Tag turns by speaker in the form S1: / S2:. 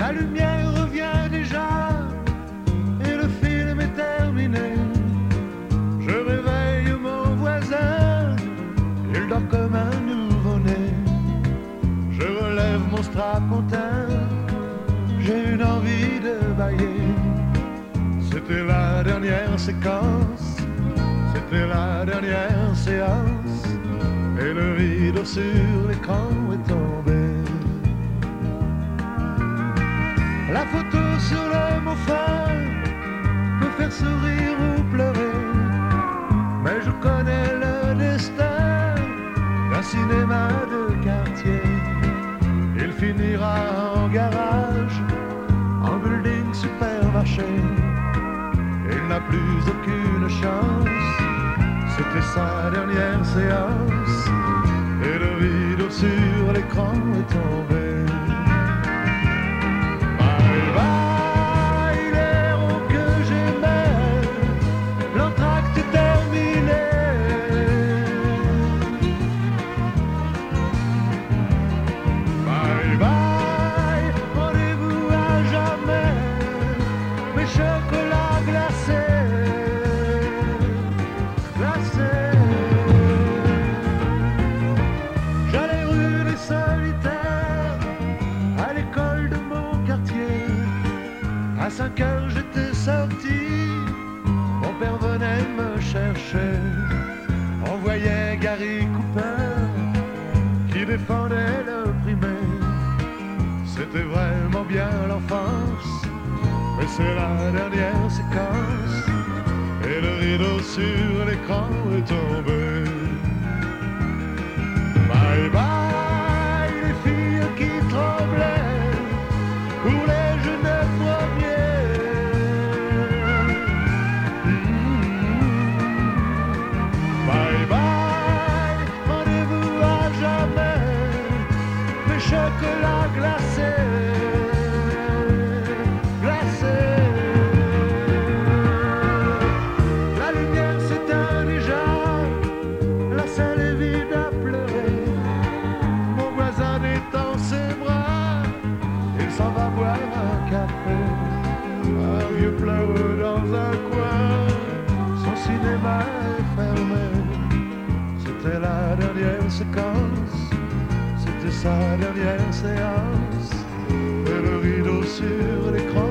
S1: La lumière revient déjà et le film est terminé. Je réveille mon voisin, il dort comme un nouveau-né. Je relève mon strapontin, j'ai une envie de bailler. C'était la dernière séquence, c'était la dernière séance, et le rideau sur l'écran est tombé. La photo sur le mot fin peut faire sourire ou pleurer, mais je connais le destin d'un cinéma de quartier. Il finira en garage, en building supermarché. Il n'a plus aucune chance, c'était sa dernière séance, et le rideau sur l'écran est tombé. Bye bye, les héros que j'aimais, l'entracte est terminé. Bye bye, rendez-vous à jamais, mes chocolats glacés, glacés. J'allais rue des Solitaires, à l'école de mon quartier. À 5 heures j'étais sorti, mon père venait me chercher. On voyait Gary Cooper qui défendait le primaire. C'était vraiment bien l'enfance, mais c'est la dernière séquence, et le rideau sur l'écran est tombé. Bye bye, les filles qui tremblaient pour les jeunes premiers. Bye bye, rendez-vous à jamais, mes chocolats glacés, glacés. La lumière s'éteint déjà, la salle est vide à pleurer. Mon voisin détend ses bras, il s'en va boire un café. Un vieux pleure dans un coin, son cinéma est fermé. C'était la dernière séquence, c'était sa dernière séance, et le rideau sur l'écran